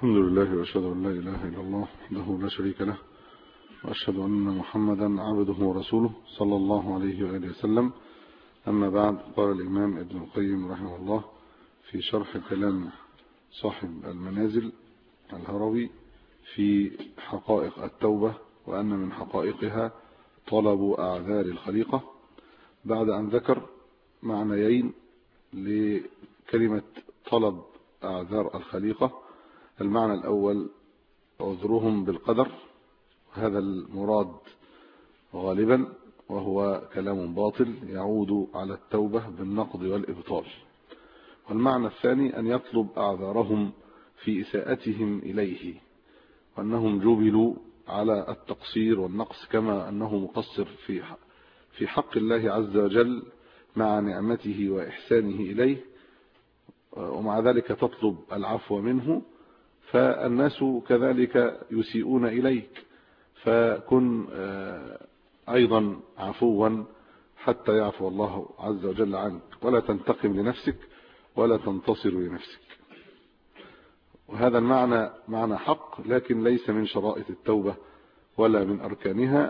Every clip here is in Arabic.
الحمد لله وأشهد أن لا إله إلا الله وحده لا شريك له، وأشهد أن محمدا عبده ورسوله صلى الله عليه وآله وسلم. أما بعد، قال الإمام ابن القيم رحمه الله في شرح كلام صاحب المنازل الهروي في حقائق التوبة، وأن من حقائقها طلب أعذار الخليقة، بعد أن ذكر معنيين لكلمة طلب أعذار الخليقة. المعنى الأول عذرهم بالقدر، هذا المراد غالبا، وهو كلام باطل يعود على التوبة بالنقض والإبطال. والمعنى الثاني أن يطلب أعذارهم في إساءتهم إليه، وأنهم جبلوا على التقصير والنقص، كما أنه مقصر في حق الله عز وجل مع نعمته وإحسانه إليه، ومع ذلك تطلب العفو منه. فالناس كذلك يسيئون إليك، فكن أيضا عفوا حتى يعفو الله عز وجل عنك، ولا تنتقم لنفسك ولا تنتصر لنفسك. وهذا المعنى معنى حق، لكن ليس من شرائط التوبة ولا من أركانها،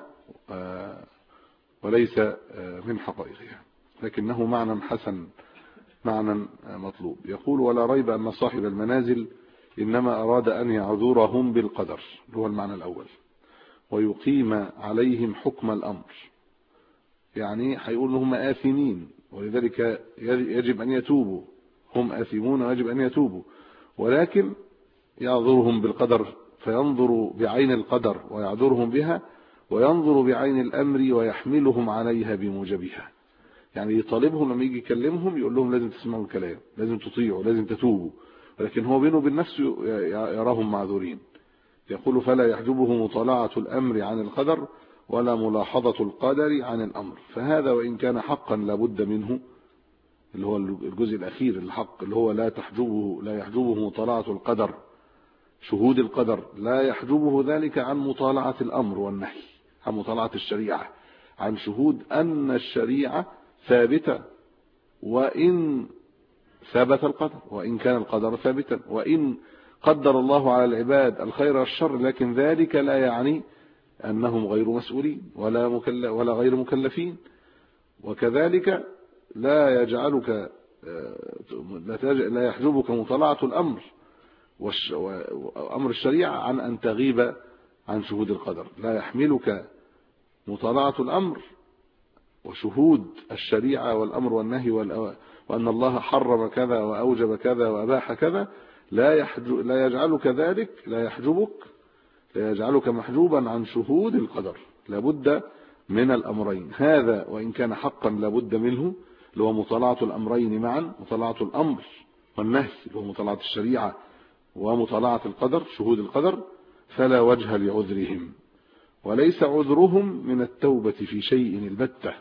وليس من حقائقها، لكنه معنى حسن، معنى مطلوب. يقول: ولا ريب أن صاحب المنازل إنما أراد أن يعذرهم بالقدر، هو المعنى الأول، ويقيم عليهم حكم الأمر. يعني هيقول لهم آثمين، ولذلك يجب أن يتوبوا، هم آثمون ويجب أن يتوبوا، ولكن يعذرهم بالقدر، فينظر بعين القدر ويعذرهم بها، وينظر بعين الأمر ويحملهم عليها بموجبها. يعني يطالبهم لما يجي يكلمهم يقول لهم لازم تسمعوا الكلام، لازم تطيعوا، لازم تتوبوا، ولكن هو بينه وبين نفسه يراهم معذورين. يقول: فلا يحجبه مطالعة الأمر عن القدر ولا ملاحظة القدر عن الأمر. فهذا وإن كان حقا لابد منه، اللي هو الجزء الأخير الحق، اللي هو لا يحجبه مطالعة القدر، شهود القدر لا يحجبه ذلك عن مطالعة الأمر والنهي، عن مطالعة الشريعة، عن شهود أن الشريعة ثابتة، وإن ثبت القدر، وإن كان القدر ثابتا، وإن قدر الله على العباد الخير والشر، لكن ذلك لا يعني أنهم غير مسؤولين ولا غير مكلفين. وكذلك لا يحجبك مطالعة الأمر وأمر الشريعة عن أن تغيب عن شهود القدر. لا يحملك مطالعة الأمر وشهود الشريعة والأمر والنهي وأن الله حرم كذا وأوجب كذا وأباح كذا، لا يجعلك ذلك، لا يجعلك محجوبا عن شهود القدر. لابد من الأمرين، هذا وإن كان حقا لابد منه، اللي هو مطالعة الأمرين معا، مطالعة الأمر والنهي، اللي هو مطالعة الشريعة ومطالعة القدر، شهود القدر. فلا وجه لعذرهم، وليس عذرهم من التوبة في شيء البتة،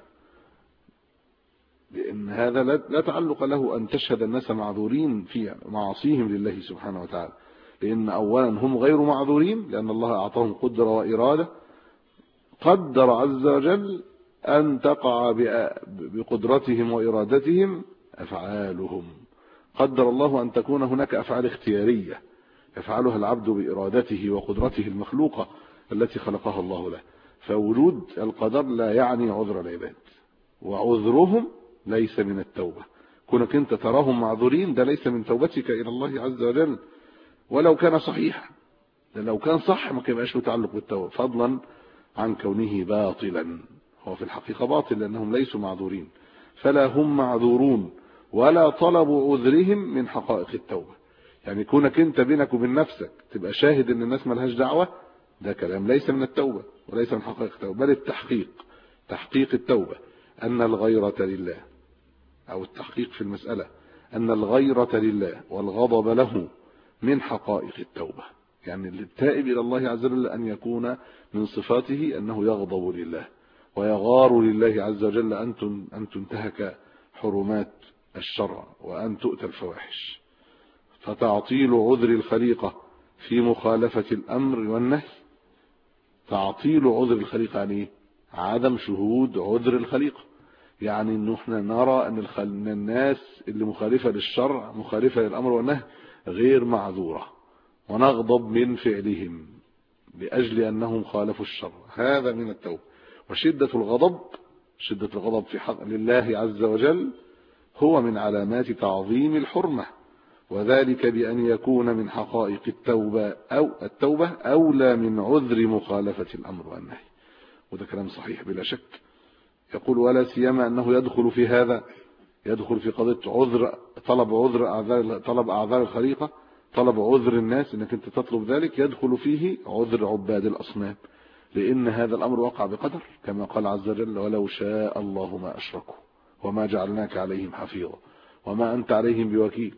لأن هذا لا تعلق له أن تشهد الناس معذورين في معاصيهم لله سبحانه وتعالى، لأن أولا هم غير معذورين، لأن الله أعطاهم قدرة وإرادة، قدر عز وجل أن تقع بقدرتهم وإرادتهم أفعالهم. قدر الله أن تكون هناك أفعال اختيارية يفعلها العبد بإرادته وقدرته المخلوقة التي خلقها الله له. فوجود القدر لا يعني عذر العباد، وعذرهم ليس من التوبة. كونك انت تراهم معذورين ده ليس من توبتك إلى الله عز وجل، ولو كان صحيحا. لو كان صح ما كيبقاش متعلق بالتوبة، فضلا عن كونه باطلا. هو في الحقيقة باطل لأنهم ليسوا معذورين، فلا هم معذورون ولا طلب عذرهم من حقائق التوبة. يعني كونك انت بينك وبين نفسك تبقى شاهد ان الناس ملهاش دعوة، ده كلام ليس من التوبة وليس من حقائق التوبة، بل تحقيق التوبة أن الغيرة لله، أو التحقيق في المسألة أن الغيرة لله والغضب له من حقائق التوبة. يعني التائب إلى الله عز وجل أن يكون من صفاته أنه يغضب لله ويغار لله عز وجل أن تنتهك حرمات الشرع وأن تؤتى الفواحش. فتعطيل عذر الخليقة في مخالفة الأمر والنهي، تعطيل عذر الخليقة يعني عدم شهود عذر الخليقة، يعني ان احنا نرى ان الناس اللي مخالفة للشرع، مخالفة للأمر والنهي، غير معذورة، ونغضب من فعلهم لأجل أنهم خالفوا الشر، هذا من التوبة. وشدة الغضب في حق لله عز وجل هو من علامات تعظيم الحرمة، وذلك بأن يكون من حقائق التوبة أولى من عذر مخالفة الأمر والنهي. وده كلام صحيح بلا شك. يقول ولا سيما أنه يدخل في هذا، يدخل في قضية طلب أعذار الخليقة، طلب عذر الناس، انك انت تطلب ذلك، يدخل فيه عذر عباد الأصنام، لأن هذا الأمر وقع بقدر، كما قال عز وجل ولو شاء الله ما أشركوا وما جعلناك عليهم حفيظا وما أنت عليهم بوكيل.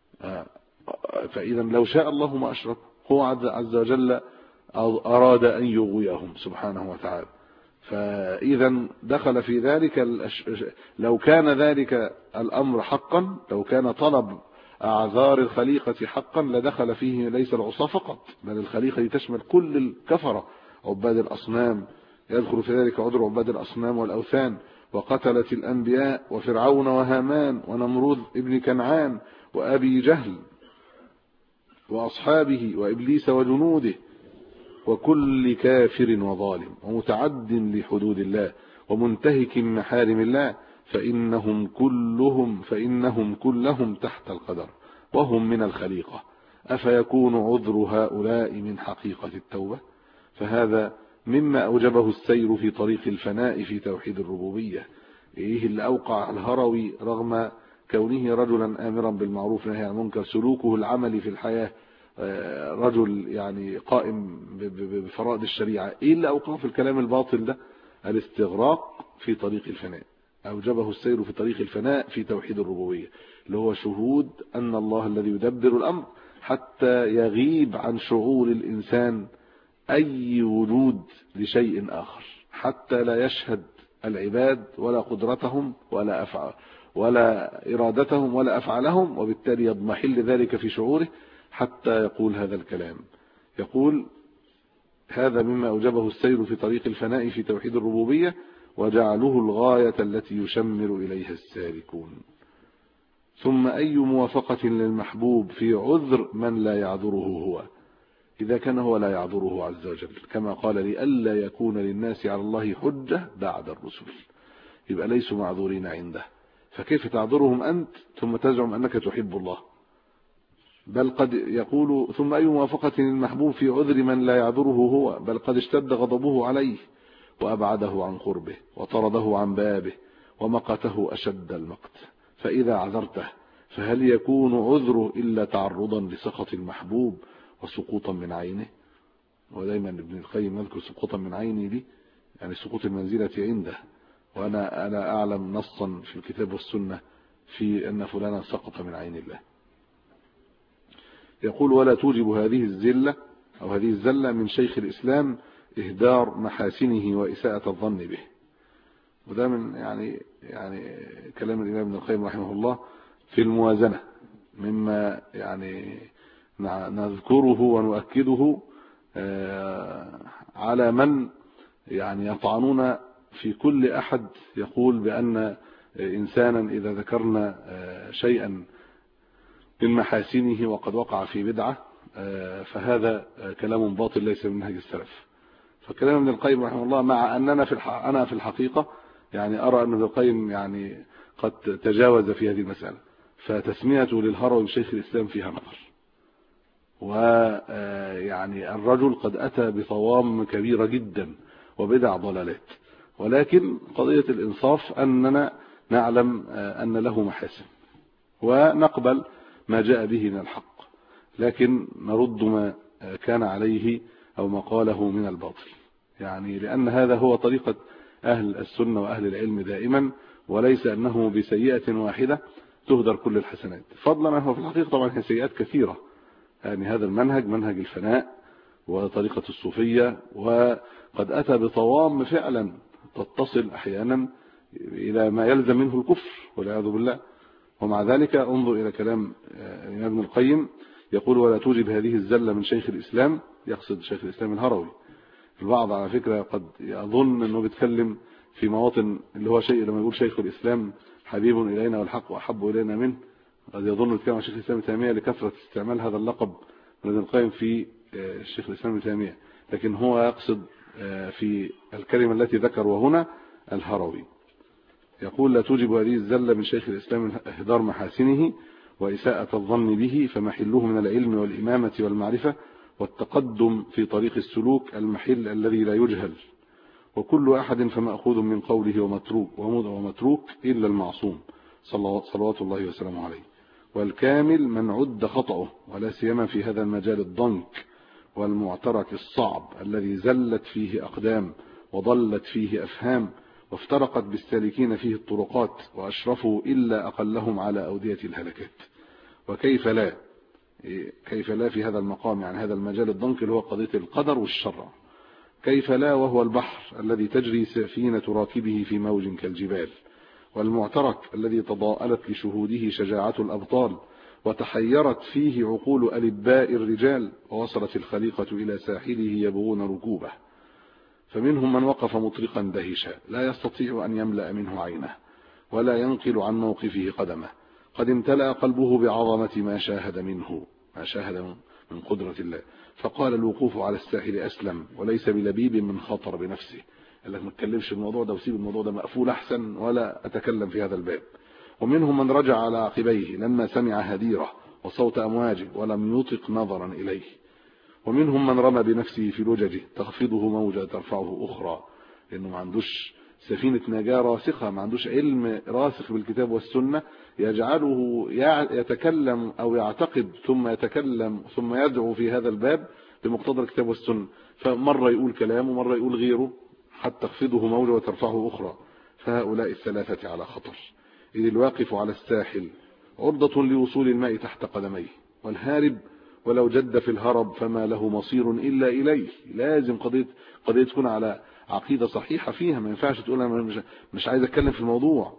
فإذا لو شاء الله ما أشركوا، هو عز وجل أراد أن يغويهم سبحانه وتعالى. فإذا دخل في ذلك لو كان ذلك الأمر حقا، لو كان طلب أعذار الخليقة حقا لدخل فيه ليس العصاة فقط، بل الخليقة تشمل كل الكفرة عباد الأصنام، يدخل في ذلك عذر عباد الأصنام والأوثان وقتلة الأنبياء وفرعون وهامان ونمرود ابن كنعان وأبي جهل وأصحابه وإبليس وجنوده وكل كافر وظالم ومتعد لحدود الله ومنتهك محارم الله، فإنهم كلهم تحت القدر وهم من الخليقة. أفيكون عذر هؤلاء من حقيقة التوبة؟ فهذا مما أوجبه السير في طريق الفناء في توحيد الربوبية. إيه اللي أوقع الهروي رغم كونه رجلا آمرا بالمعروف نهي عن المنكر، سلوكه العملي في الحياة رجل يعني قائم بفرائض الشريعة، إيه اللي أوقعه في الكلام الباطل ده؟ الاستغراق في طريق الفناء. أوجبه السير في طريق الفناء في توحيد الربوبية، اللي هو شهود أن الله الذي يدبر الأمر حتى يغيب عن شعور الإنسان أي وجود لشيء آخر، حتى لا يشهد العباد ولا قدرتهم ولا إرادتهم ولا أفعالهم، وبالتالي يضمحل ذلك في شعوره حتى يقول هذا الكلام. يقول هذا مما أوجبه السير في طريق الفناء في توحيد الربوبية وجعله الغاية التي يشمر إليها السالكون. ثم أي موافقة للمحبوب في عذر من لا يعذره هو، إذا كان هو لا يعذره عز وجل، كما قال لئلا يكون للناس على الله حجة بعد الرسل، يبقى ليسوا معذورين عنده، فكيف تعذرهم أنت ثم تزعم أنك تحب الله؟ بل قد يقول ثم أي موافقة للمحبوب في عذر من لا يعذره هو، بل قد اشتد غضبه عليه وأبعده عن قربه وطرده عن بابه ومقته أشد المقت، فإذا عذرته فهل يكون عذره إلا تعرضا لسخط المحبوب وسقوطا من عينه؟ ودايما ابن القيم يذكر سقوطا من عيني دي يعني سقوط المنزلة عنده، وأنا أعلم نصا في الكتاب والسنة في أن فلانا سقط من عين الله. يقول ولا توجب هذه الزلة أو هذه الزلة من شيخ الإسلام إهدار محاسنه وإساءة الظن به. وده من يعني كلام الإمام ابن القيم رحمه الله في الموازنة، مما يعني نذكره ونؤكده على من يعني يطعنون في كل أحد يقول بأن إنسانا إذا ذكرنا شيئا من محاسنه وقد وقع في بدعة فهذا كلام باطل ليس من منهج السلف. فكلام ابن القيم رحمه الله، مع أننا أنا في الحقيقة يعني أرى أن ابن القيم يعني قد تجاوز في هذه المسألة، فتسميته للهروي بشيخ الإسلام فيها نظر. ويعني الرجل قد أتى بطوام كبيرة جدا وبدع ضلالات، ولكن قضية الإنصاف أننا نعلم أن له محاسن ونقبل ما جاء به من الحق، لكن نرد ما كان عليه أو ما قاله من الباطل، يعني لأن هذا هو طريقة أهل السنة وأهل العلم دائما، وليس أنه بسيئة واحدة تهدر كل الحسنات، فضلا أنه في الحقيقة طبعا هي سيئات كثيرة. يعني هذا المنهج منهج الفناء وطريقة الصوفية، وقد أتى بطوام فعلا تتصل أحيانا إلى ما يلزم منه الكفر والعياذ بالله. ومع ذلك انظر إلى كلام ابن القيم، يقول ولا توجب هذه الزلة من شيخ الإسلام، يقصد شيخ الإسلام الهروي. البعض على فكرة قد يظن أنه بيتكلم في مواطن اللي هو شيء، لما يقول شيخ الإسلام حبيب إلينا والحق أحب إلينا منه، قد يظن بيتكلم عن شيخ الإسلام ابن تيمية لكثرة استعمال هذا اللقب ابن القيم في الشيخ الإسلام ابن تيمية، لكن هو يقصد في الكلمة التي ذكر هنا الهروي. يقول: لا توجب هذه الزلة من شيخ الإسلام إهدار محاسنه وإساءة الظن به، فمحله من العلم والإمامة والمعرفة والتقدم في طريق السلوك، المحل الذي لا يجهل. وكل أحد فمأخوذ من قوله ومتروك إلا المعصوم صلوات الله وسلامه عليه. والكامل من عد خطأه، ولا سيما في هذا المجال الضنك والمعترك الصعب الذي زلت فيه أقدام وضلت فيه أفهام، وافترقت بالسالكين فيه الطرقات، وأشرفوا إلا أقلهم على أودية الهلكات. وكيف لا في هذا المقام، يعني هذا المجال الضنك اللي هو قضية القدر والشرع، كيف لا وهو البحر الذي تجري سفينة راكبه في موج كالجبال، والمعترك الذي تضاءلت لشهوده شجاعة الأبطال، وتحيرت فيه عقول ألباء الرجال، ووصلت الخليقة إلى ساحله يبغون ركوبه. فمنهم من وقف مطرقا دهشا لا يستطيع أن يملأ منه عينه ولا ينقل عن موقفه قدمه، قد امتلأ قلبه بعظمة ما شاهد من قدرة الله، فقال: الوقوف على الساحل أسلم وليس بلبيب من خطر بنفسه. قال لك ما تكلمش الموضوع ده وسيب الموضوع ده مقفول أحسن، ولا أتكلم في هذا الباب. ومنهم من رجع على عقبيه لما سمع هديره وصوت أمواجه ولم يطق نظرا إليه. ومنهم من رمى بنفسه في لججه تخفضه موجة ترفعه أخرى، لأنه ما عندوش سفينة نجاة راسخة، ما عندوش علم راسخ بالكتاب والسنة يجعله يتكلم أو يعتقد ثم يتكلم ثم يدعو في هذا الباب بمقتضى الكتاب والسنة، فمرة يقول كلام ومرة يقول غيره حتى تخفضه موجة وترفعه أخرى. فهؤلاء الثلاثة على خطر، إذ الواقف على الساحل عرضة لوصول الماء تحت قدميه، والهارب ولو جد في الهرب فما له مصير إلا إليه. لازم قضية تكون على عقيدة صحيحة فيها، ما ينفعش تقول أنا مش عايز أتكلم في الموضوع.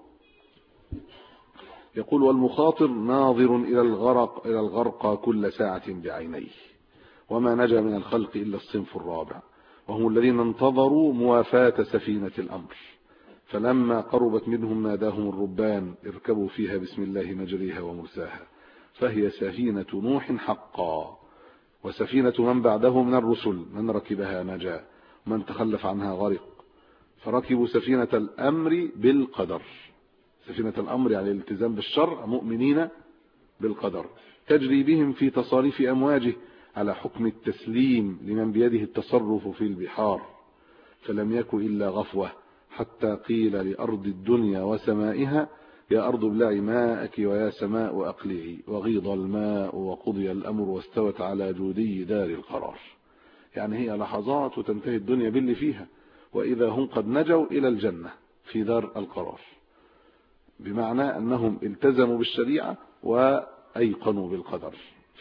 يقول: والمخاطر ناظر إلى الغرق كل ساعة بعينيه، وما نجا من الخلق إلا الصنف الرابع، وهم الذين انتظروا موافاة سفينة الأمر، فلما قربت منهم ناداهم الربان: اركبوا فيها بسم الله مجريها ومرساها، فهي سفينة نوح حقا، وسفينة من بعده من الرسل، من ركبها نجا ومن تخلف عنها غرق. فركبوا سفينة الأمر بالقدر، سفينة الأمر يعني الالتزام بالشرع، مؤمنين بالقدر، تجري بهم في تصاريف أمواجه على حكم التسليم لمن بيده التصرف في البحار، فلم يكن إلا غفوة، حتى قيل لأرض الدنيا وسمائها: يا أرض ابلعي ماءك ويا سماء أقلعي، وغيض الماء وقضي الأمر واستوت على جودي دار القرار. يعني هي لحظات وتنتهي الدنيا باللي فيها، وإذا هم قد نجوا إلى الجنة في دار القرار، بمعنى أنهم التزموا بالشريعة وأيقنوا بالقدر،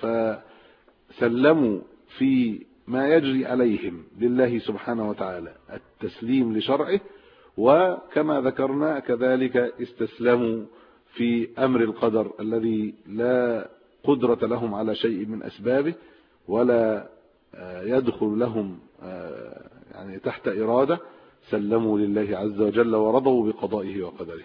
فسلموا في ما يجري عليهم لله سبحانه وتعالى التسليم لشرعه، وكما ذكرنا كذلك استسلموا في أمر القدر الذي لا قدرة لهم على شيء من أسبابه، ولا يدخل لهم يعني تحت إرادة، سلموا لله عز وجل ورضوا بقضائه وقدره.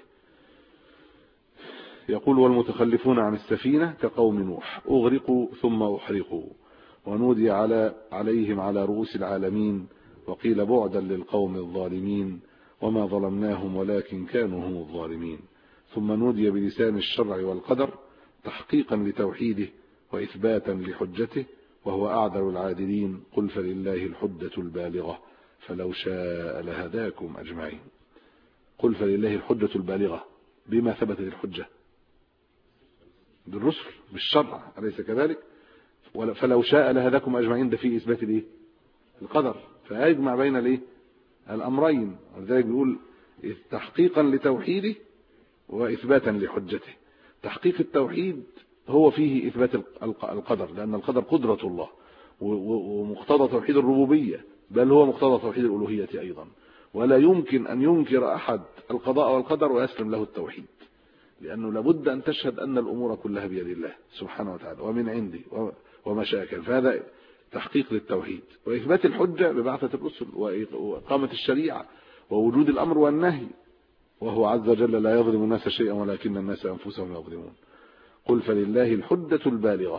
يقول: والمتخلفون عن السفينة كقوم نوح، أغرقوا ثم أحرقوا، ونودي عليهم على رؤوس العالمين، وقيل بعدا للقوم الظالمين، وما ظلمناهم ولكن كانوا هم الظالمين. ثم نودي بلسان الشرع والقدر تحقيقا لتوحيده وإثباتا لحجته، وهو أعدل العادلين. قل فلله الحجة البالغة فلو شاء لهداكم أجمعين. قل فلله الحجة البالغة، بما ثبتت الحجة؟ بالرسل، بالشرع، أليس كذلك؟ فلو شاء لهداكم أجمعين، ده فيه إثبات الإيه؟ القدر، فيجمع بين الإيه؟ الأمرين. ولذلك بيقول تحقيقا لتوحيده وإثباتا لحجته. تحقيق التوحيد هو فيه إثبات القدر، لأن القدر قدرة الله ومقتضى توحيد الربوبية، بل هو مقتضى توحيد الألوهية أيضا، ولا يمكن أن ينكر أحد القضاء والقدر ويسلم له التوحيد، لأنه لابد أن تشهد أن الأمور كلها بيد الله سبحانه وتعالى ومن عنده وما شاء كان. فهذا تحقيق للتوحيد. وإثبات الحجة ببعثة الرسل وإقامة الشريعة ووجود الأمر والنهي، وهو عز وجل لا يظلم الناس شيئا ولكن الناس أنفسهم يظلمون. قل فلله الحجة البالغة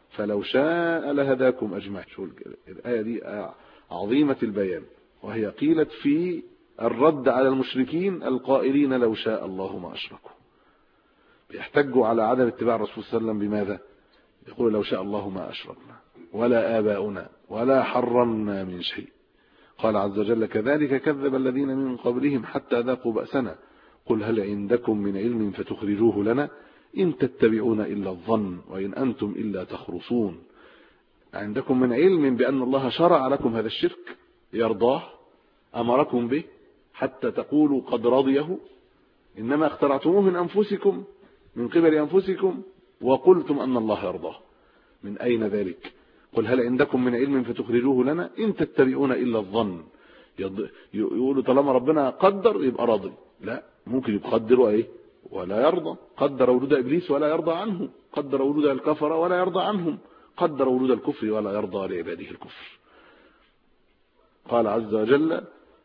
فلو شاء لهداكم أجمعين. شو الآية دي عظيمة البيان، وهي قيلت في الرد على المشركين القائلين لو شاء الله ما أشركوا. بيحتجوا على عدم اتباع الرسول صلى الله عليه وسلم بماذا؟ يقول لو شاء الله ما أشركنا ولا آباؤنا ولا حرمنا من شيء. قال عز وجل كذلك كذب الذين من قبلهم حتى ذاقوا بأسنا قل هل عندكم من علم فتخرجوه لنا إن تتبعون إلا الظن وإن أنتم إلا تخرصون. عندكم من علم بأن الله شرع لكم هذا الشرك يرضاه أمركم به حتى تقولوا قد رضيه؟ إنما اخترعتموه من أنفسكم من قبل أنفسكم وقلتم أن الله يرضاه. من أين ذلك؟ قل هل عندكم من علم فتخرجوه لنا إن تتبعون إلا الظن. يقولوا طالما ربنا قدر يبقى راضي. لا، ممكن يقدر ايه ولا يرضى. قدر وجود إبليس ولا يرضى عنه، قدر وجود الكفر ولا يرضى عنهم، قدر وجود الكفر ولا يرضى لعباده الكفر. قال عز وجل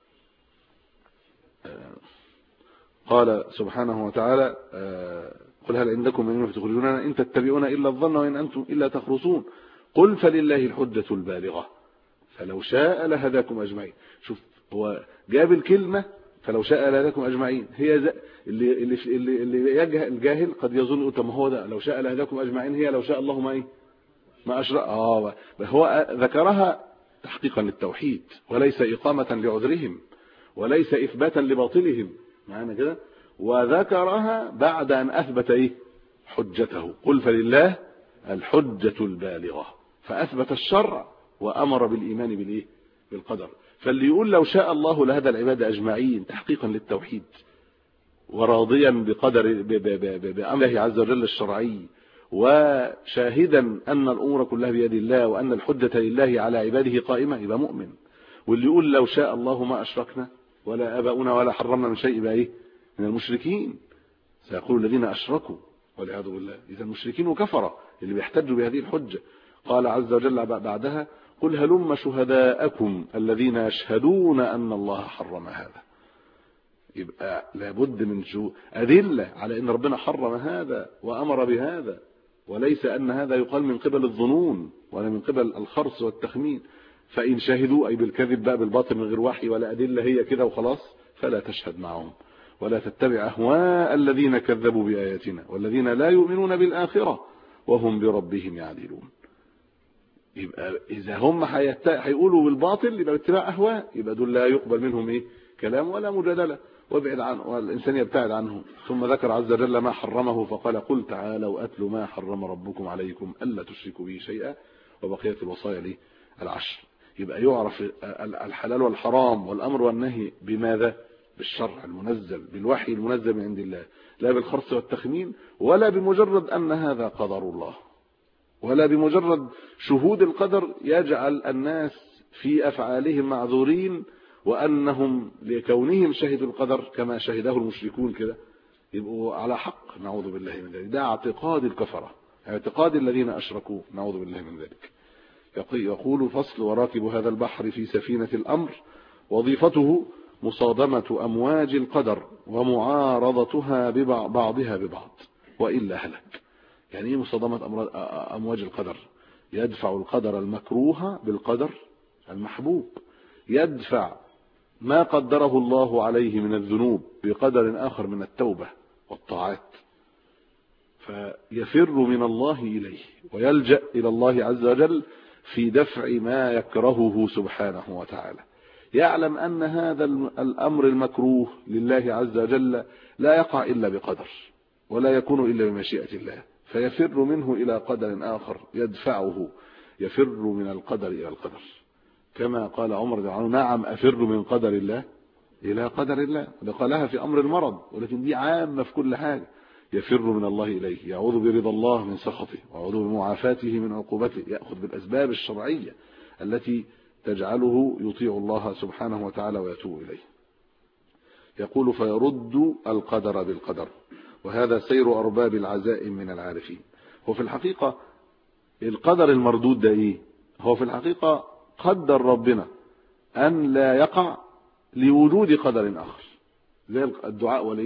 قال سبحانه وتعالى قل هل عندكم من علم فتخرجون لنا إن تتبعون إلا الظن وإن أنتم إلا تخرصون قل فلله الحجة البالغة فلو شاء لهداكم أجمعين. شوف هو جاب الكلمة فلو شاء لهداكم أجمعين، هي اللي الجاهل قد يظن طب ما هو ده لو شاء لهداكم أجمعين هي لو شاء الله ما أشرك. هو ذكرها تحقيقا للتوحيد وليس إقامة لعذرهم وليس إثباتا لباطلهم معنا كده، وذكرها بعد أن أثبت حجته. قل فلله الحجة البالغة، فأثبت الشرع وأمر بالإيمان بالقدر. فاللي يقول لو شاء الله لهدى العباد أجمعين تحقيقا للتوحيد وراضيا بقدر بأمره عز وجل الشرعي وشاهدا أن الأمور كلها بيد الله وأن الحجة لله على عباده قائمة يبقى مؤمن. واللي يقول لو شاء الله ما أشركنا ولا آباؤنا ولا حرمنا من شيء يبقى من المشركين. سيقول الذين أشركوا والعياذ بالله إذا المشركين وكفرة اللي بيحتجوا بهذه الحجة. قال عز وجل بعدها قل هلم شهداءكم الذين يشهدون أن الله حرم هذا. يبقى لابد من أدلة على أن ربنا حرم هذا وأمر بهذا، وليس أن هذا يقال من قبل الظنون ولا من قبل الخرص والتخمين. فإن شهدوا أي بالكذب بقى بالباطل من غير وحي ولا أدلة هي كده وخلاص فلا تشهد معهم ولا تتبع أهواء الذين كذبوا بآياتنا والذين لا يؤمنون بالآخرة وهم بربهم يعدلون. يبقى إذا هم هيقولوا بالباطل يبقى اتباع أهواء، يبقى دول لا يقبل منهم كلام ولا مجادلة وابعد عنه والإنسان يبتعد عنه. ثم ذكر عز وجل ما حرمه فقال قل تعالوا أتل ما حرم ربكم عليكم ألا تشركوا به شيئا وبقية الوصايا العشر. يبقى يعرف الحلال والحرام والأمر والنهي بماذا؟ بالشرع المنزل بالوحي المنزل من عند الله، لا بالخرص والتخمين ولا بمجرد أن هذا قدر الله ولا بمجرد شهود القدر يجعل الناس في أفعالهم معذورين وأنهم لكونهم شهدوا القدر كما شهده المشركون كده يبقوا على حق. نعوذ بالله من ذلك. ده اعتقاد الكفرة، اعتقاد الذين أشركوا. نعوذ بالله من ذلك. يقول فصل وراكب هذا البحر في سفينة الأمر وظيفته مصادمة أمواج القدر ومعارضتها بعضها ببعض وإلا هلك. يعني ايه مصادمة أمواج القدر؟ يدفع القدر المكروه بالقدر المحبوب، يدفع ما قدره الله عليه من الذنوب بقدر آخر من التوبة والطاعات، فيفر من الله إليه ويلجأ إلى الله عز وجل في دفع ما يكرهه سبحانه وتعالى. يعلم أن هذا الأمر المكروه لله عز وجل لا يقع إلا بقدر ولا يكون إلا بمشيئة الله، فيفر منه إلى قدر آخر يدفعه، يفر من القدر إلى القدر. كما قال عمر رضي الله عنه نعم أفر من قدر الله إلى قدر الله. ده قالها في أمر المرض ولكن دي عامة في كل حاجة. يفر من الله إليه، يعوذ برضا الله من سخطه ويعوذ بمعافاته من عقوبته، يأخذ بالأسباب الشرعية التي تجعله يطيع الله سبحانه وتعالى ويتوب إليه. يقول فيرد القدر بالقدر، وهذا سير أرباب العزائم من العارفين. هو في الحقيقة القدر المردود ده هو في الحقيقة قدر ربنا أن لا يقع لوجود قدر آخر زي الدعاء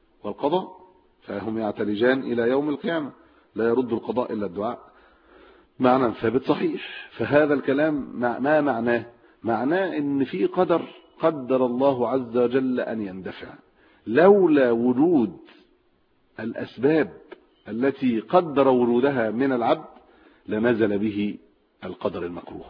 والقضاء، فهم يعتلجان إلى يوم القيامة لا يرد القضاء إلا الدعاء. معنى ثابت صحيح. فهذا الكلام ما معناه؟ معناه ان في قدر الله عز وجل ان يندفع، لولا وجود الأسباب التي قدر ورودها من العبد لنزل به القدر المكروه.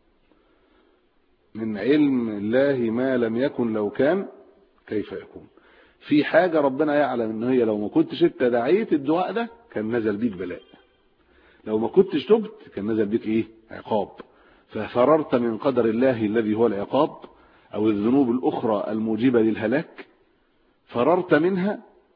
من علم الله ما لم يكن لو كان كيف يكون. في حاجة ربنا يعلم ان هي لو ما كنتش انت دعيت الدعاء ده كان نزل بيك بلاء، لو ما كنتش تبت كان نزل بيك ايه؟ عقاب. ففررت من قدر الله الذي هو العقاب او الذنوب الاخرى الموجبة للهلاك، فررت منها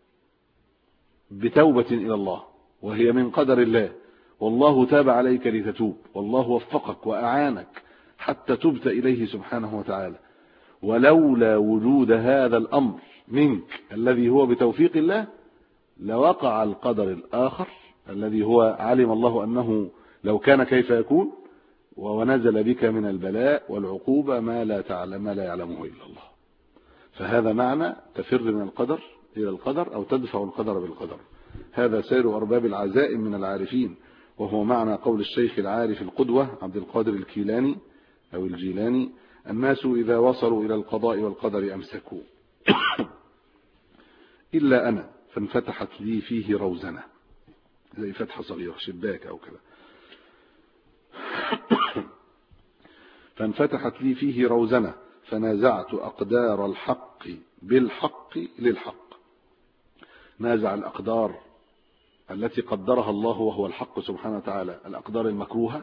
بتوبة الى الله وهي من قدر الله، والله تاب عليك لتتوب، والله وفقك واعانك حتى تبت اليه سبحانه وتعالى. ولولا وجود هذا الامر منك الذي هو بتوفيق الله لوقع القدر الاخر الذي هو علم الله انه لو كان كيف يكون، ونزل بك من البلاء والعقوبة ما لا يعلمه الا الله. فهذا معنى تفر من القدر الى القدر او تدفع القدر بالقدر. هذا سير ارباب العزائم من العارفين، وهو معنى قول الشيخ العارف القدوة عبد القادر الكيلاني او الجيلاني: الناس اذا وصلوا الى القضاء والقدر امسكوا الا انا فانفتحت لي فيه روزنة، زي فتحة صغيرة شباك او كذا. فانفتحت لي فيه روزنة فنازعت أقدار الحق بالحق للحق. نازع الأقدار التي قدرها الله وهو الحق سبحانه وتعالى، الأقدار المكروهة،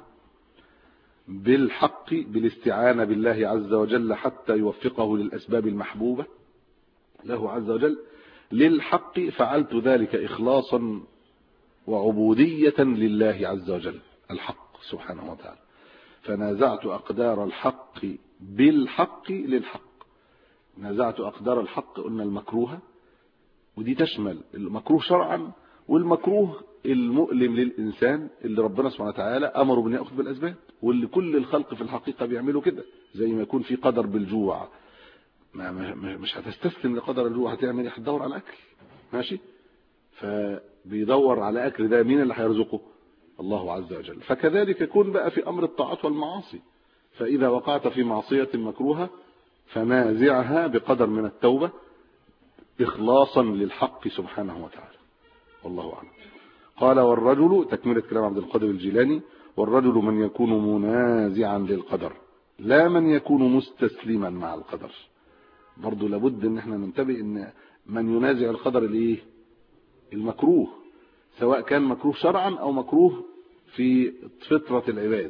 بالحق بالاستعانة بالله عز وجل حتى يوفقه للأسباب المحبوبة له عز وجل. للحق فعلت ذلك إخلاصا وعبودية لله عز وجل الحق سبحانه وتعالى. فنازعت أقدار الحق بالحق للحق. نازعت أقدار الحق، قلنا المكروهة، ودي تشمل المكروه شرعا والمكروه المؤلم للإنسان اللي ربنا سبحانه وتعالى أمره بأن يأخذ بالأسباب، واللي كل الخلق في الحقيقة بيعملوا كده. زي ما يكون في قدر بالجوع، مش هتستسلم لقدر الجوع، هتعمل ايه؟ هتدور على أكل، ماشي؟ فبيدور على أكل، ده مين اللي هيرزقه؟ الله عز وجل. فكذلك يكون بقى في أمر الطاعات والمعاصي. فإذا وقعت في معصية مكروهة فنازعها بقدر من التوبة إخلاصا للحق سبحانه وتعالى، والله أعلم. قال: والرجل، تكملة كلام عبد القادر الجيلاني: والرجل من يكون منازعا للقدر لا من يكون مستسلما مع القدر. برضو لابد ان احنا ننتبه ان من ينازع القدر الايه؟ المكروه، سواء كان مكروه شرعا او مكروه في فطرة العباد.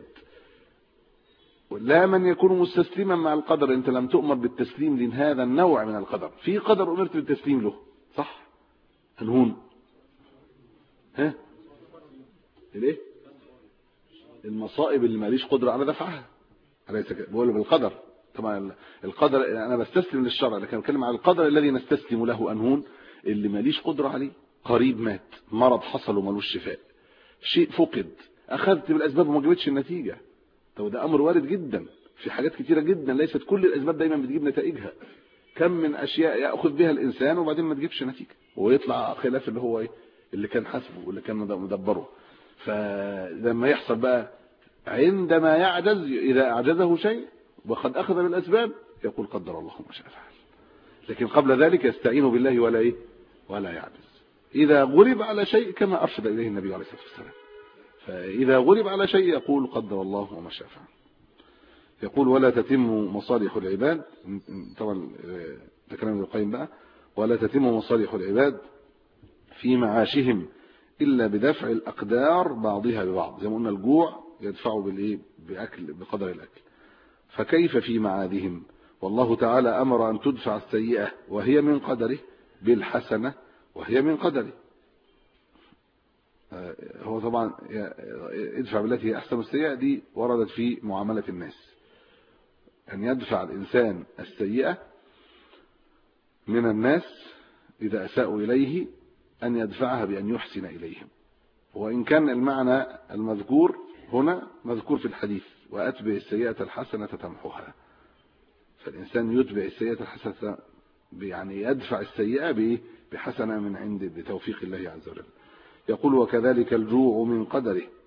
لا من يكون مستسلما مع القدر، انت لم تؤمر بالتسليم لهذا النوع من القدر. في قدر امرت بالتسليم له، صح؟ الهون الايه؟ المصائب اللي ماليش قدرة على دفعها، أليس كده؟ بقول بالقدر. طبعا القدر انا بستسلم للشرع، لكن بتكلم على القدر الذي نستسلم له، انهون اللي ماليش قدرة عليه. قريب مات، مرض حصل ومالوش شفاء، شيء فقد، اخذت بالاسباب وما جابتش النتيجة. طب ده امر وارد جدا في حاجات كتيرة جدا، ليست كل الاسباب دايما بتجيب نتائجها. كم من اشياء ياخذ بها الانسان وبعدين ما تجيبش نتيجة ويطلع خلاف اللي هو ايه، اللي كان حسبه واللي كان مدبره. فلما يحصل بقى عندما يعجز، اذا اعجزه شيء وقد اخذ بالاسباب يقول قدر الله ما شاء فعل، لكن قبل ذلك يستعين بالله ولا ايه، ولا يعجز. اذا غلب على شيء كما ارشد اليه النبي عليه الصلاه والسلام، فاذا غلب على شيء يقول قدر الله وما شاء فعل. يقول: ولا تتم مصالح العباد، طبعا ده كلام ابن القيم بقى: ولا تتم مصالح العباد في معاشهم الا بدفع الاقدار بعضها ببعض. زي ما قلنا الجوع يدفعه بالايه، باكل، بقدر الاكل. فكيف في معادهم؟ والله تعالى امر ان تدفع السيئة وهي من قدره بالحسنة وهي من قدره. هو طبعا ادفع بالتي هي احسن السيئة، دي وردت في معاملة الناس، ان يدفع الانسان السيئة من الناس اذا اساءوا اليه، ان يدفعها بان يحسن اليهم. وان كان المعنى المذكور هنا مذكور في الحديث: واتبع السيئة الحسنة تمحوها. فالانسان يتبع السيئة الحسنة، يعني يدفع السيئة بحسنة من عند بتوفيق الله عز وجل. يقول: وكذلك الجوع من قدره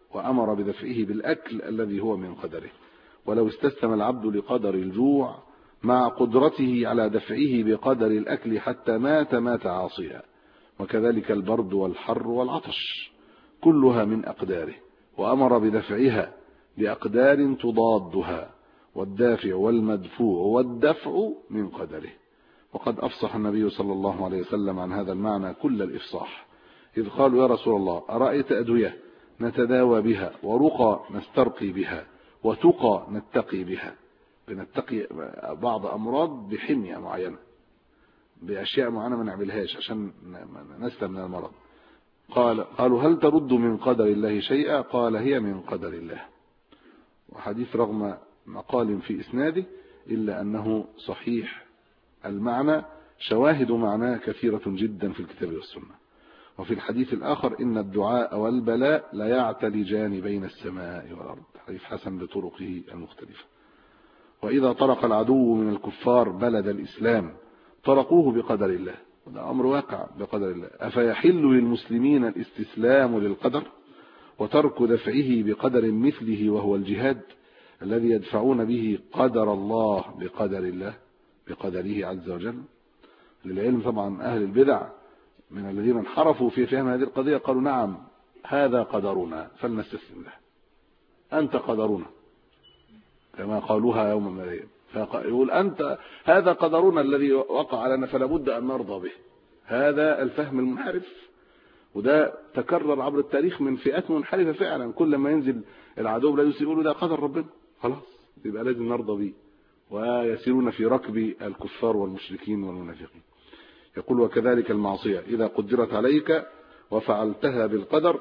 وأمر بدفعه بالأكل الذي هو من قدره. ولو استسلم العبد لقدر الجوع مع قدرته على دفعه بقدر الأكل حتى مات عاصيا. وكذلك البرد والحر والعطش كلها من أقداره، وأمر بدفعها بأقدار تضادها، والدافع والمدفوع والدفع من قدره. وقد أفصح النبي صلى الله عليه وسلم عن هذا المعنى كل الإفصاح، إذ قالوا يا رسول الله أرأيت أدوية نتداوى بها، ورقى نسترقي بها، وتقى نتقي بها، بنتقي بعض أمراض بحمية معينة، بأشياء معينة ما نعملهاش عشان نسلم من المرض. قالوا هل ترد من قدر الله شيئا؟ قال هي من قدر الله. وحديث رغم مقال في إسناده إلا أنه صحيح المعنى، شواهد معناه كثيرة جدا في الكتاب والسنة. وفي الحديث الآخر إن الدعاء والبلاء لا يعتلجان بين السماء والأرض، حديث حسن بطرقه المختلفة. وإذا طرق العدو من الكفار بلد الإسلام طرقوه بقدر الله، وده أمر واقع بقدر الله. أفيحل للمسلمين الاستسلام للقدر وترك دفعه بقدر مثله، وهو الجهاد الذي يدفعون به قدر الله بقدر الله بقدره عز وجل؟ للعلم طبعا أهل البدع من الذين انحرفوا في فهم هذه القضية قالوا نعم هذا قدرنا فلنستسلم له، أنت قدرنا، كما قالوها يوم من الأيام. فيقول أنت هذا قدرنا الذي وقع علينا فلا بد أن نرضى به. هذا الفهم المنحرف، وده تكرر عبر التاريخ من فئات منحرفة فعلا. كل ما ينزل العدو لا يقولوا ده قدر ربنا، خلاص يبقى لازم نرضى به، ويسيرون في ركب الكفار والمشركين والمنافقين. يقول وكذلك المعصية إذا قدرت عليك وفعلتها بالقدر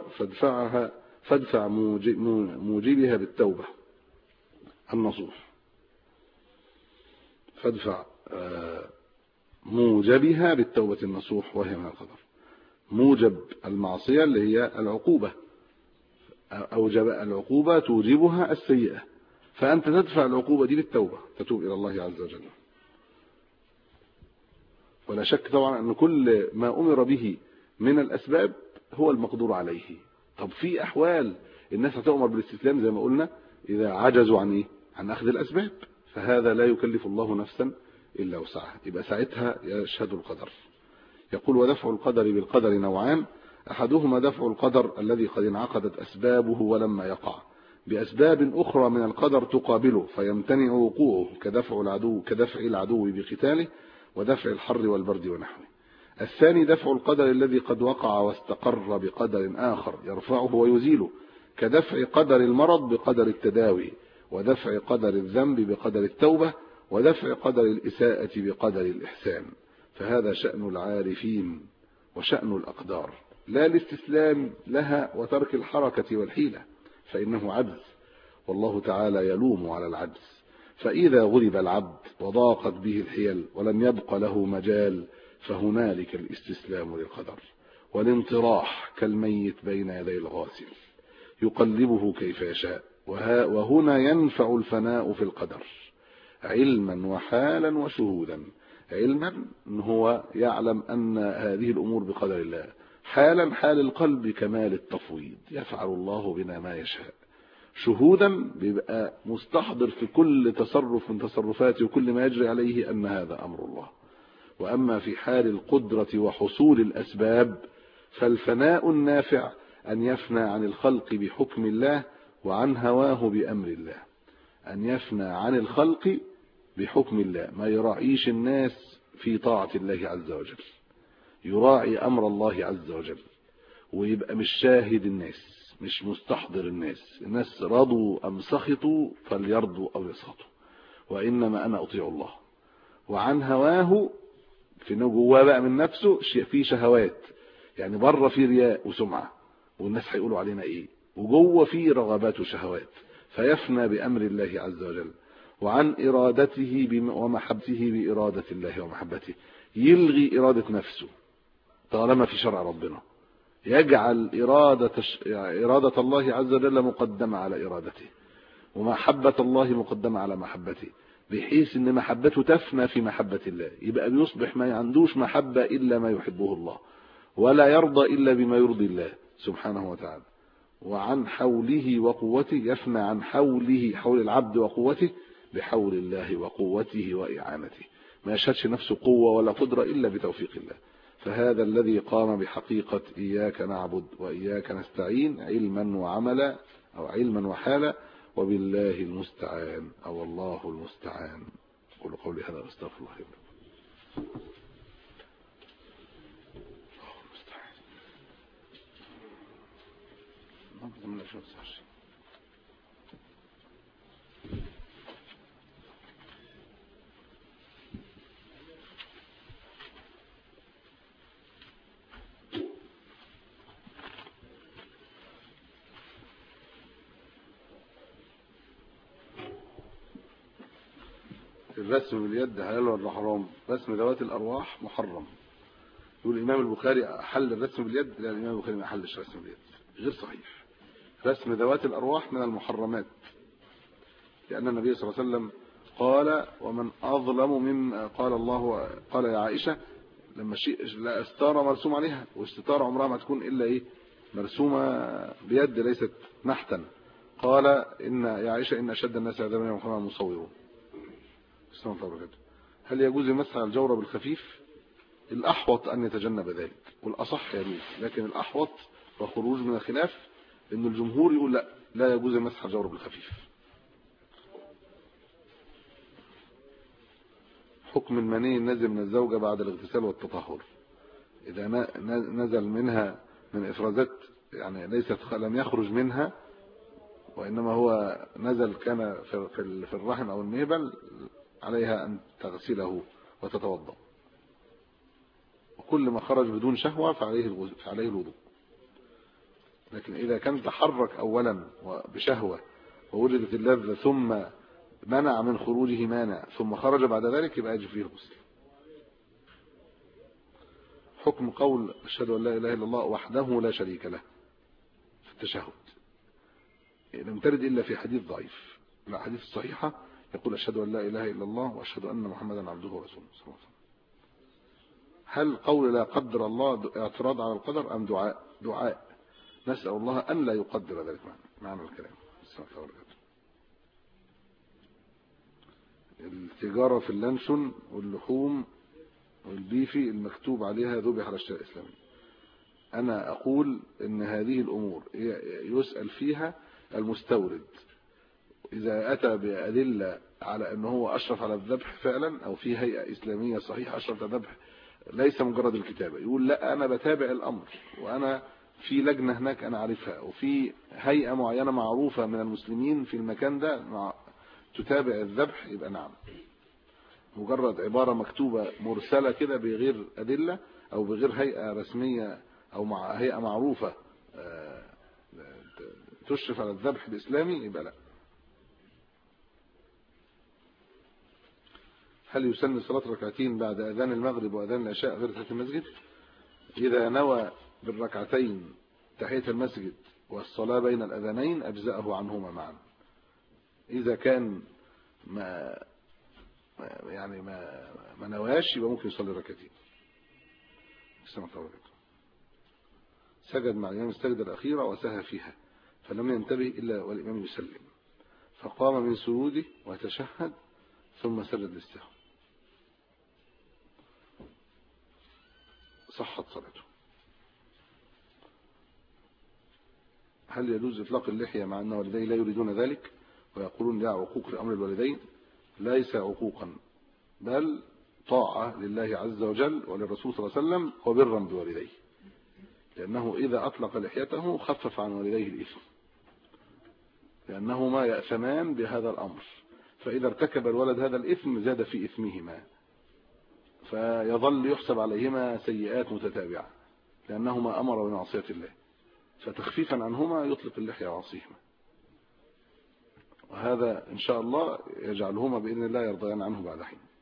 فادفع موجبها بالتوبة النصوح، فادفع موجبها بالتوبة النصوح، وهي من القدر. موجب المعصية اللي هي العقوبة، أوجب العقوبة توجبها السيئة، فأنت تدفع العقوبة دي بالتوبة، تتوب إلى الله عز وجل. ولا شك طبعا أن كل ما أمر به من الأسباب هو المقدور عليه. طب في أحوال الناس هتؤمر بالاستسلام زي ما قلنا إذا عجزوا عن إيه؟ عن أخذ الأسباب، فهذا لا يكلف الله نفسا إلا وسعها، يبقى ساعتها يشهد القدر. يقول ودفع القدر بالقدر نوعان، أحدهما دفع القدر الذي قد انعقدت أسبابه ولما يقع بأسباب أخرى من القدر تقابله فيمتنع وقوعه، كدفع العدو بقتاله ودفع الحر والبرد ونحوه. الثاني دفع القدر الذي قد وقع واستقر بقدر آخر يرفعه ويزيله، كدفع قدر المرض بقدر التداوي، ودفع قدر الذنب بقدر التوبة، ودفع قدر الإساءة بقدر الإحسان. فهذا شأن العارفين وشأن الأقدار، لا الاستسلام لها وترك الحركة والحيلة، فإنه عجز، والله تعالى يلوم على العجز. فإذا غلب العبد وضاقت به الحيل ولم يبق له مجال فهنالك الاستسلام للقدر والانطراح كالميت بين يدي الغاسل يقلبه كيف يشاء. وهنا ينفع الفناء في القدر علما وحالا وشهودا. علما هو يعلم أن هذه الأمور بقدر الله، حالا حال القلب كمال التفويض، يفعل الله بنا ما يشاء. شهودا بيبقى مستحضر في كل تصرف من تصرفاته وكل ما يجري عليه أن هذا أمر الله. وأما في حال القدرة وحصول الأسباب فالفناء النافع أن يفنى عن الخلق بحكم الله وعن هواه بأمر الله. أن يفنى عن الخلق بحكم الله، ما يراعيش الناس في طاعة الله عز وجل، يراعي أمر الله عز وجل، ويبقى مش شاهد الناس، مش مستحضر الناس رضوا أم سخطوا فليرضوا أو يسخطوا، وإنما أنا أطيع الله. وعن هواه في جواه بقى من نفسه في شهوات، يعني بره في رياء وسمعة والناس هيقولوا علينا إيه، وجوه في رغبات وشهوات، فيفنى بأمر الله عز وجل. وعن إرادته ومحبته بإرادة الله ومحبته، يلغي إرادة نفسه طالما في شرع ربنا، يجعل إرادة الله عز وجل مقدمة على إرادته، ومحبة الله مقدمة على محبته، بحيث أن محبته تفنى في محبة الله، يبقى بيصبح ما عندوش محبة إلا ما يحبه الله، ولا يرضى إلا بما يرضي الله سبحانه وتعالى. وعن حوله وقوته، يفنى عن حوله، حول العبد وقوته، بحول الله وقوته وإعانته. ما يشهدش نفسه قوة ولا قدرة إلا بتوفيق الله. فهذا الذي قام بحقيقة إياك نعبد وإياك نستعين علما وعملا، أو علما وحالا، وبالله المستعان أو الله المستعان. قولوا قولي هذا واستغفر الله لي. الرسم باليد حلال ولا حرام؟ رسم ذوات الأرواح محرم. يقول الإمام البخاري أحل الرسم باليد، لا، الإمام البخاري ما أحلش الرسم باليد، غير صحيح. رسم ذوات الأرواح من المحرمات، لأن النبي صلى الله عليه وسلم قال: ومن أظلم مما قال الله، قال يا عائشة لما لا استارة مرسوم عليها، واستطارة عمرها ما تكون إلا إيه؟ مرسومة بيد ليست نحتا. قال إن يا عائشة إن أشد الناس عذابا يوم القيامة المصورون. هل يجوز المسح على الجورب الخفيف؟ الأحوط أن يتجنب ذلك، والأصح يجوز، لكن الأحوط وخروج من الخلاف إن الجمهور يقول لا يجوز المسح على الجورب الخفيف. حكم المني النازل من الزوجة بعد الاغتسال والتطهر، إذا نزل منها من إفرازات، يعني لم يخرج منها، وإنما هو نزل كان في الرحم أو المهبل، عليها أن تغسله وتتوضأ. وكل ما خرج بدون شهوة فعليه الوضوء. لكن إذا كان تحرك أولا بشهوة ووجدت اللذة ثم منع من خروجه مانع ثم خرج بعد ذلك، يبقى يجب فيه الغسل. حكم قول أشهد أن لا إله إلا الله وحده لا شريك له في التشهد، لم ترد إلا في حديث ضعيف. الحديث الصحيحة يقول أشهد أن لا إله إلا الله وأشهد أن محمدا عبده ورسوله صلى الله عليه وسلم. هل قول لا قدر الله اعتراض على القدر أم دعاء؟ نسأل الله أن لا يقدر ذلك معنى الكلام. التجارة في اللانشون واللحوم والبيفي المكتوب عليها ذبح على الشارع الإسلامي، أنا أقول إن هذه الأمور يسأل فيها المستورد، إذا أتى بأدلة على أنه هو أشرف على الذبح فعلا، أو في هيئة إسلامية صحيحة أشرف على الذبح، ليس مجرد الكتابة، يقول لا أنا بتابع الأمر، وأنا في لجنة هناك أنا عارفها، وفي هيئة معينة معروفة من المسلمين في المكان ده تتابع الذبح، يبقى نعم. مجرد عبارة مكتوبة مرسلة كده بغير أدلة أو بغير هيئة رسمية أو مع هيئة معروفة تشرف على الذبح الإسلامي، يبقى لا. هل يسن صلاة ركعتين بعد أذان المغرب وأذان العشاء غير تحية المسجد؟ إذا نوى بالركعتين تحية المسجد والصلاة بين الأذانين أجزأه عنهما معا. إذا كان ما نواش يبقى ممكن يصلي ركعتين. سجد مع الإمام السجدة الأخيرة وسهى فيها فلم ينتبه إلا والإمام يسلم، فقام من سجوده وتشهد ثم سجد للسهو، صحت صلاته. هل يجوز إطلاق اللحية مع أن والديه لا يريدون ذلك ويقولون لا عقوق لأمر الوالدين؟ ليس عقوقا، بل طاعة لله عز وجل وللرسول صلى الله عليه وسلم وبرا بوالديه، لأنه إذا أطلق لحيته خفف عن والديه الإثم، لأنهما يأثمان بهذا الأمر، فإذا ارتكب الولد هذا الإثم زاد في إثمهما، فيظل يحسب عليهما سيئات متتابعة لأنهما أمر بمعصية الله، فتخفيفا عنهما يطلق اللحية وعصيهما، وهذا إن شاء الله يجعلهما بإذن الله يرضيان عنه بعد حين.